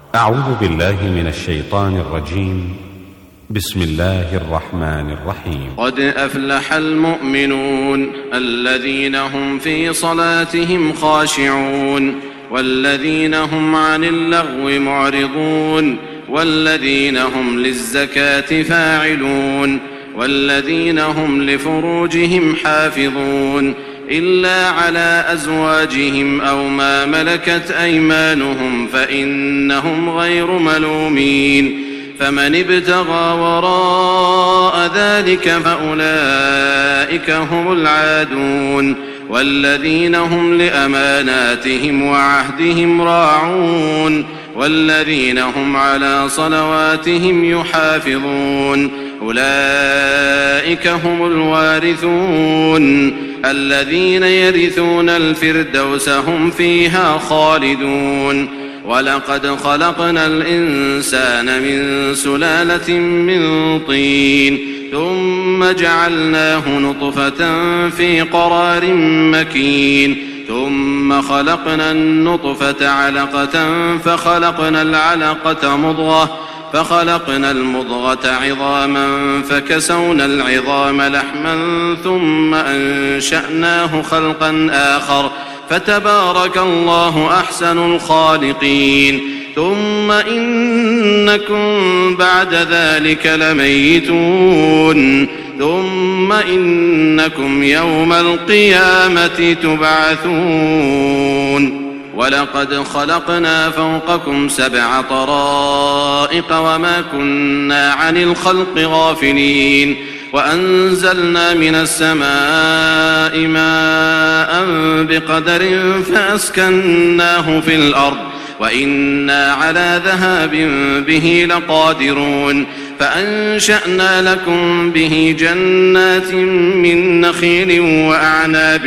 أعوذ بالله من الشيطان الرجيم. بسم الله الرحمن الرحيم. قد أفلح المؤمنون الذين هم في صلاتهم خاشعون والذين هم عن اللغو معرضون والذين هم للزكاة فاعلون والذين هم لفروجهم حافظون إلا على أزواجهم أو ما ملكت أيمانهم فإنهم غير ملومين. فمن ابتغى وراء ذلك فأولئك هم العادون والذين هم لأماناتهم وعهدهم راعون والذين هم على صلواتهم يحافظون أولئك هم الوارثون الذين يرثون الفردوس هم فيها خالدون. ولقد خلقنا الإنسان من سلالة من طين ثم جعلناه نطفة في قرار مكين ثم خلقنا النطفة علقة فخلقنا العلقة مضغة فخلقنا المضغة عظاما فكسونا العظام لحما ثم أنشأناه خلقا آخر فتبارك الله أحسن الخالقين. ثم إنكم بعد ذلك لميتون ثم إنكم يوم القيامة تبعثون. ولقد خلقنا فوقكم 7 طرائق وما كنا عن الخلق غافلين وأنزلنا من السماء ماء بقدر فأسكناه في الأرض وإنا على ذهاب به لقادرون. فأنشأنا لكم به جنات من نخيل وأعناب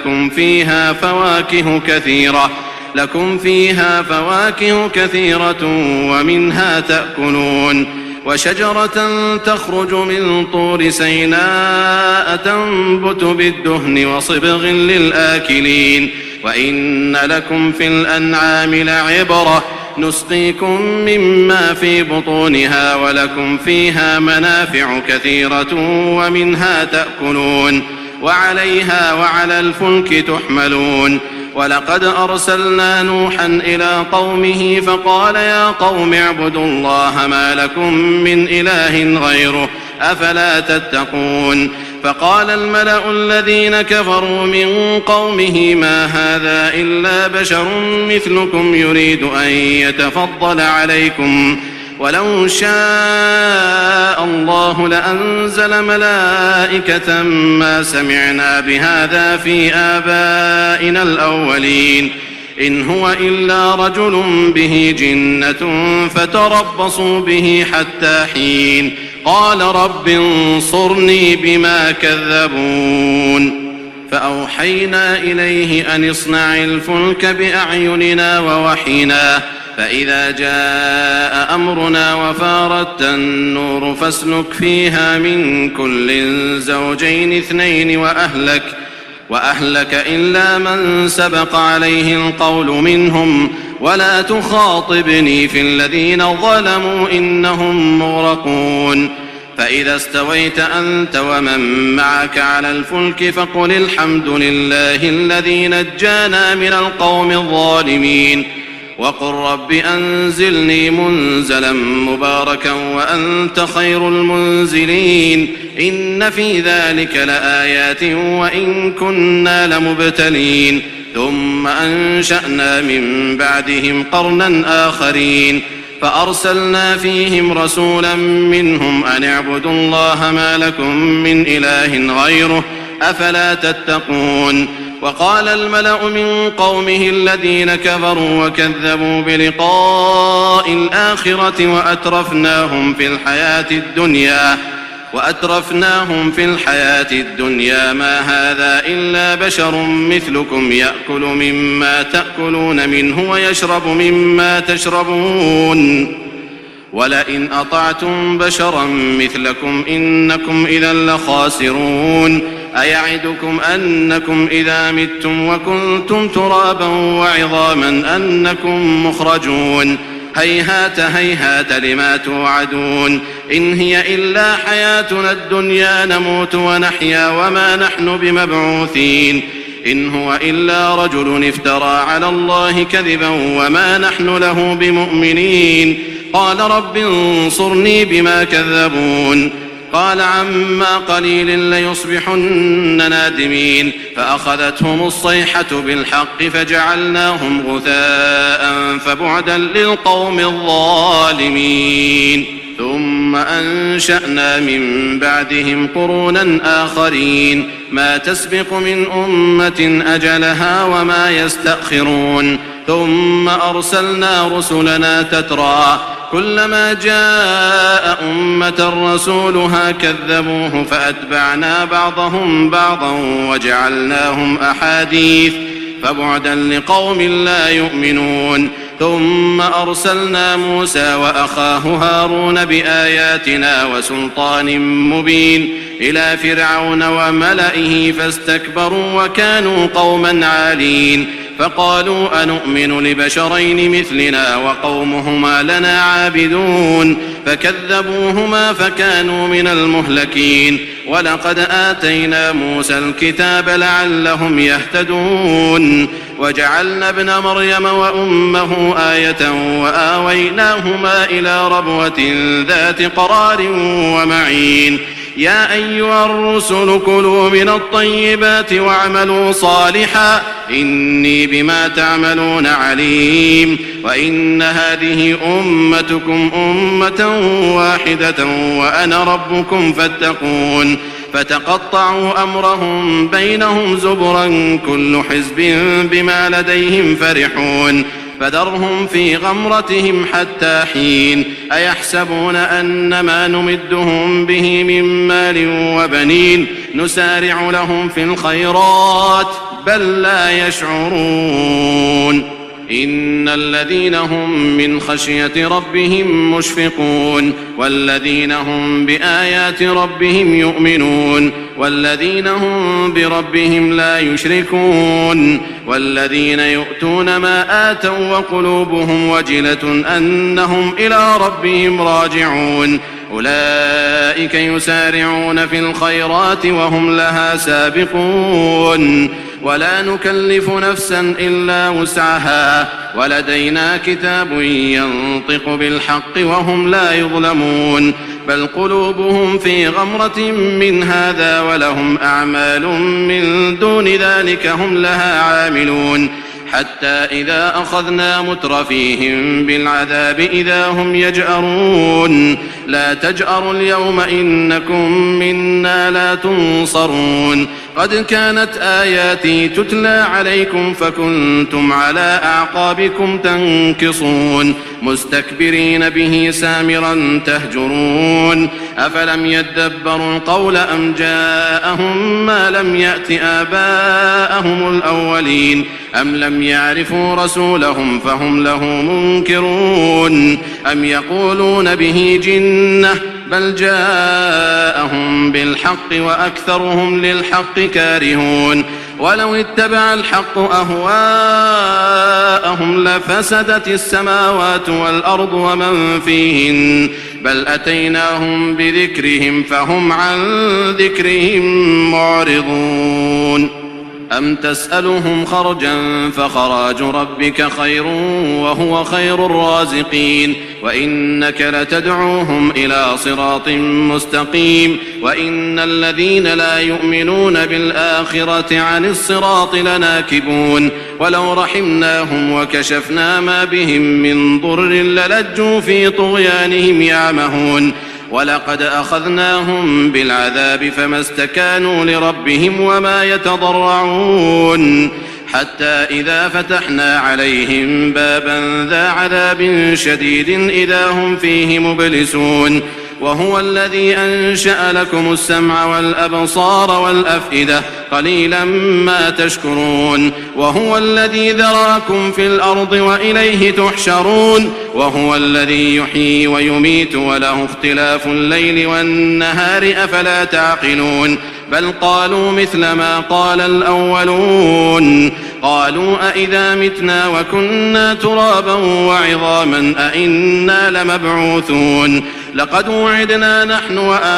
لكم فيها فواكه كثيرة ومنها تأكلون. وشجرة تخرج من طور سيناء تنبت بالدهن وصبغ للآكلين. وإن لكم في الأنعام لعبرة نسقيكم مما في بطونها ولكم فيها منافع كثيرة ومنها تأكلون وعليها وعلى الفلك تحملون. ولقد أرسلنا نوحا إلى قومه فقال يا قوم اعبدوا الله ما لكم من إله غيره أفلا تتقون. فقال الملأ الذين كفروا من قومه ما هذا إلا بشر مثلكم يريد أن يتفضل عليكم ولو شاء الله لأنزل ملائكة ما سمعنا بهذا في آبائنا الأولين إن هو إلا رجل به جنة فتربصوا به حتى حين. قال رب انصرني بما كذبون. فأوحينا إليه أن اصنع الفلك بأعيننا ووحينا فإذا جاء أمرنا وفارت النور فاسلك فيها من كل زوجين 2 وأهلك إلا من سبق عليه القول منهم ولا تخاطبني في الذين ظلموا إنهم مغرقون. فإذا استويت أنت ومن معك على الفلك فقل الحمد لله الذي نجانا من القوم الظالمين وقل رب أنزلني منزلا مباركا وأنت خير المنزلين. إن في ذلك لآيات وإن كنا لمبتلين. ثم أنشأنا من بعدهم قرنا آخرين فأرسلنا فيهم رسولا منهم أن اعبدوا الله ما لكم من إله غيره أفلا تتقون. وقال الملأ من قومه الذين كفروا وكذبوا بلقاء الآخرة وأترفناهم في الحياة الدنيا ما هذا إلا بشر مثلكم يأكل مما تأكلون منه ويشرب مما تشربون ولئن أطعتم بشرا مثلكم إنكم إذا لخاسرون. أيعدكم أنكم إذا متم وكنتم ترابا وعظاما أنكم مخرجون. هيهات هيهات لما توعدون إن هي إلا حياتنا الدنيا نموت ونحيا وما نحن بمبعوثين إن هو إلا رجل افترى على الله كذبا وما نحن له بمؤمنين قال رب انصرني بما كذبون قال عما قليل ليصبحن نادمين فأخذتهم الصيحة بالحق فجعلناهم غثاء فبعدا للقوم الظالمين ثم أنشأنا من بعدهم قرونا آخرين ما تسبق من أمة أجلها وما يستأخرون ثم أرسلنا رسلنا تترى كلما جاء أمة رسولها كذبوه فأتبعنا بعضهم بعضا وجعلناهم أحاديث فبعدا لقوم لا يؤمنون ثم أرسلنا موسى وأخاه هارون بآياتنا وسلطان مبين إلى فرعون وملئه فاستكبروا وكانوا قوما عالين فقالوا أنؤمن لبشرين مثلنا وقومهما لنا عابدون فكذبوهما فكانوا من المهلكين ولقد آتينا موسى الكتاب لعلهم يهتدون وجعلنا ابن مريم وأمه آية وآويناهما إلى ربوة ذات قرار ومعين يا أيها الرسل كلوا من الطيبات واعملوا صالحا إني بما تعملون عليم وإن هذه أمتكم أمة واحدة وأنا ربكم فاتقون فتقطعوا أمرهم بينهم زبرا كل حزب بما لديهم فرحون فذرهم في غمرتهم حتى حين أيحسبون أن ما نمدهم به من مال وبنين نسارع لهم في الخيرات بل لا يشعرون إن الذين هم من خشية ربهم مشفقون والذين هم بآيات ربهم يؤمنون والذين هم بربهم لا يشركون والذين يؤتون ما آتوا وقلوبهم وجلة أنهم إلى ربهم راجعون أولئك يسارعون في الخيرات وهم لها سابقون ولا نكلف نفسا إلا وسعها ولدينا كتاب ينطق بالحق وهم لا يظلمون بل قلوبهم في غمرة من هذا ولهم أعمال من دون ذلك هم لها عاملون حتى إذا أخذنا مترفيهم بالعذاب إذا هم يجأرون لا تجأروا اليوم إنكم منا لا تنصرون قد كانت آياتي تتلى عليكم فكنتم على أعقابكم تنكصون مستكبرين به سامرا تهجرون أفلم يدبروا القول أم جاءهم ما لم يأت آباءهم الأولين أم لم يعرفوا رسولهم فهم له منكرون أم يقولون به جنة بل جاءهم بالحق وأكثرهم للحق كارهون ولو اتبع الحق أهواءهم لفسدت السماوات والأرض ومن فيهن بل أتيناهم بذكرهم فهم عن ذكرهم معرضون أم تسألهم خرجا فخراج ربك خير وهو خير الرازقين وإنك لتدعوهم إلى صراط مستقيم وإن الذين لا يؤمنون بالآخرة عن الصراط لناكبون ولو رحمناهم وكشفنا ما بهم من ضر للجوا في طغيانهم يعمهون ولقد أخذناهم بالعذاب فما استكانوا لربهم وما يتضرعون حتى إذا فتحنا عليهم بابا ذا عذاب شديد إذا هم فيه مبلسون وهو الذي أنشأ لكم السمع والأبصار والأفئدة قليلا ما تشكرون وهو الذي ذرأكم في الأرض وإليه تحشرون وهو الذي يحيي ويميت وله اختلاف الليل والنهار أفلا تعقلون بل قالوا مثل ما قال الأولون قالوا أئذا متنا وكنا ترابا وعظاما أئنا لمبعوثون لقد وعدنا نحن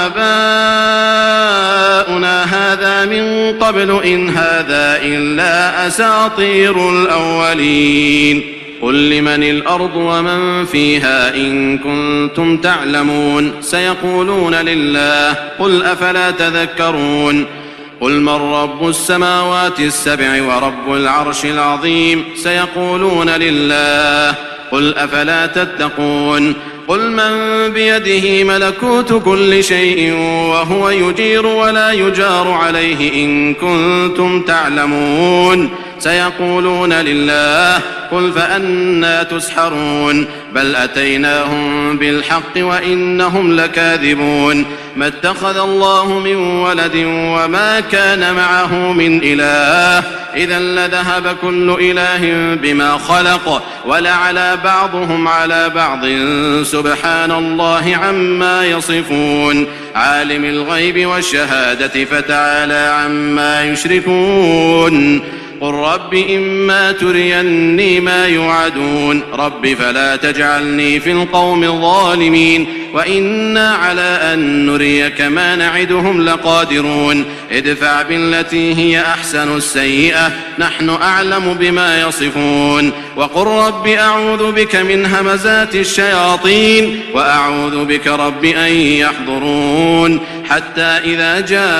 وآباؤنا هذا من قبل إن هذا إلا أساطير الأولين قل لمن الأرض ومن فيها إن كنتم تعلمون سيقولون لله قل أفلا تذكرون قل من رب السماوات السبع ورب العرش العظيم سيقولون لله قل أفلا تتقون قل من بيده ملكوت كل شيء وهو يجير ولا يجار عليه إن كنتم تعلمون سيقولون لله قل فأنى تسحرون بل أتيناهم بالحق وإنهم لكاذبون ما اتخذ الله من ولد وما كان معه من إله إذا لذهب كل إله بما خلق ولعلى بعضهم على بعض سبحان الله عما يصفون عالم الغيب والشهادة فتعالى عما يشركون قل رب إما تريني ما يوعدون رب فلا تجعلني في القوم الظالمين وإنا على أن نريك ما نعدهم لقادرون ادفع بالتي هي أحسن السيئة نحن أعلم بما يصفون وقل رب أعوذ بك من همزات الشياطين وأعوذ بك رب أن يحضرون حتى إذا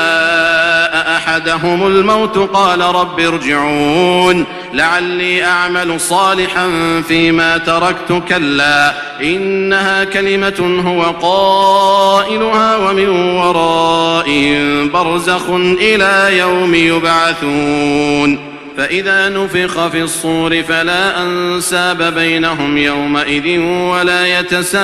جاء أحدهم الموت قال رب ارجعون لعلي أعمل صالحا فيما تركت كلا إنها كلمة هو قائلها ومن ورائهم برزخ إلى يوم يبعثون فإذا نفخ في الصور فلا أنساب بينهم يومئذ ولا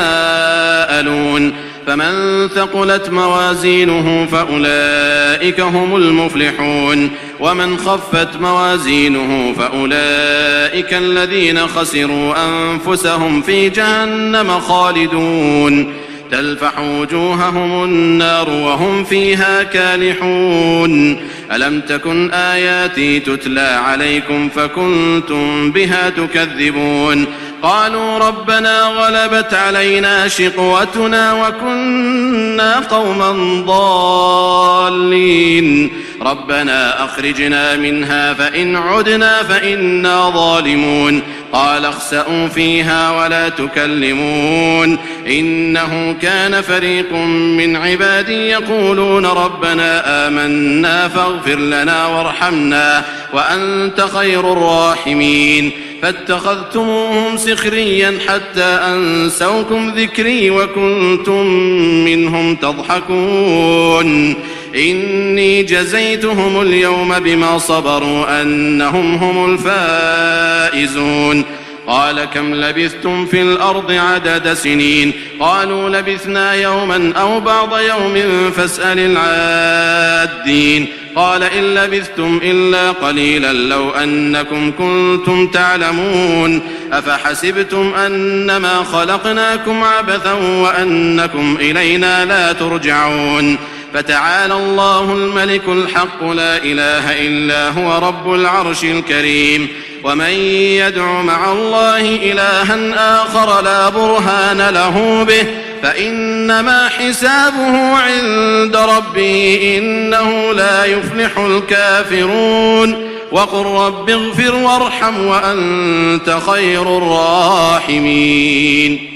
يتساءلون فمن ثقلت موازينه فأولئك هم المفلحون ومن خفت موازينه فأولئك الذين خسروا أنفسهم في جهنم خالدون تلفح وجوههم النار وهم فيها كالحون ألم تكن آياتي تتلى عليكم فكنتم بها تكذبون قالوا ربنا غلبت علينا شقوتنا وكنا قوما ضالين ربنا أخرجنا منها فإن عدنا فإنا ظالمون قال اخسئوا فيها ولا تكلمون إنه كان فريق من عبادي يقولون ربنا آمنا فاغفر لنا وارحمنا وأنت خير الراحمين فاتخذتموهم سخريا حتى أنسوكم ذكري وكنتم منهم تضحكون إني جزيتهم اليوم بما صبروا أنهم هم الفائزون قال كم لبثتم في الأرض عدد سنين قالوا لبثنا يوما أو بعض يوم فاسأل العادين قال إن لبثتم إلا قليلا لو أنكم كنتم تعلمون أفحسبتم أنما خلقناكم عبثا وأنكم إلينا لا ترجعون فتعالى الله الملك الحق لا إله إلا هو رب العرش الكريم ومن يدع مع الله إلها آخر لا برهان له به فإنما حسابه عند ربه إنه لا يفلح الكافرون وقل رب اغفر وارحم وأنت خير الراحمين